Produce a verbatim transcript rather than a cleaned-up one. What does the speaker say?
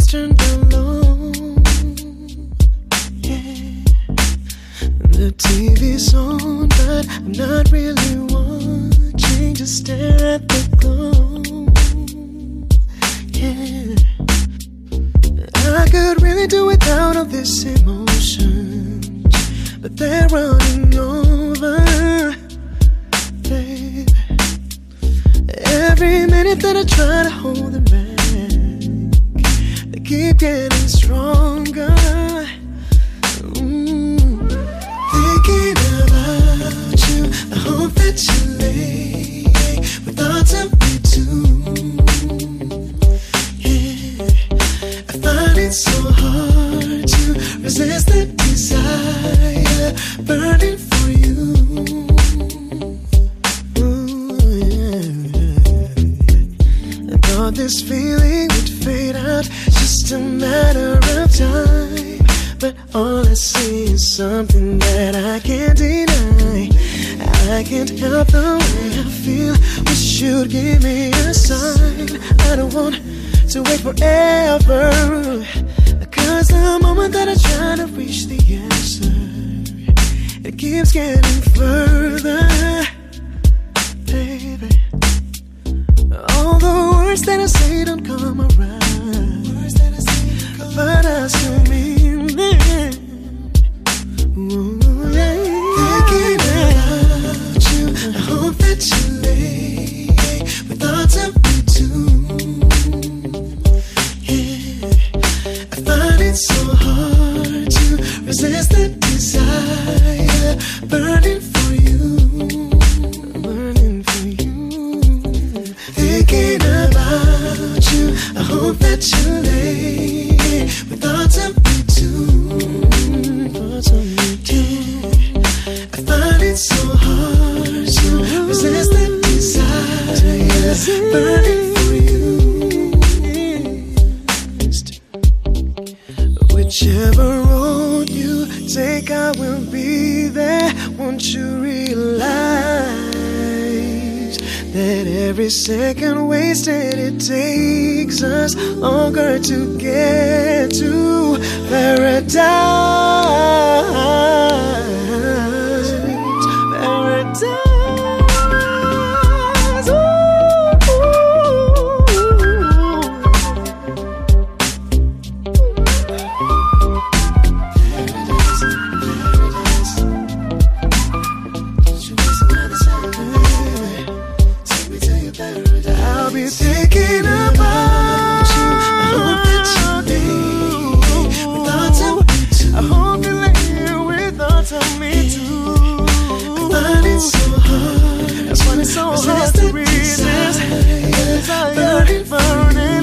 turned down low. Yeah. The T V's on, but I'm not really watching. Just stare at the glow. Yeah. I could really do without all this emotion, but they're running over, baby. Every minute that I try to hold them back, they keep getting stronger. Mm. Thinking about you, I hope that you lay with thoughts of me too. Yeah, I find it so hard to resist the desire burning for you. This feeling would fade out, just a matter of time. But all I see is something that I can't deny. I can't help the way I feel. Wish you'd give me a sign. I don't want to wait forever, cause the moment that I try to reach the answer, it keeps getting further, baby. All the words that I say don't come around, words that I say come but I still mean them. Ooh, yeah. Thinking about you, I hope that you lay with thoughts of me too. Yeah, I find it so hard to resist the desire burning for you, burning for you. Thinking about you, I hope that you lay with thoughts of me too. Thoughts of me too. I find it so hard to resist the desire burning for you. Whichever road you take, I will be there. Won't you realize that every second wasted, it takes us longer to get to paradise. Paradise. I'll be thinking about you. I hope that you lay with thoughts of me too. I hope you lay with thoughts of me too. I find it so hard. I find it so hard to resist. Desire burning, burning.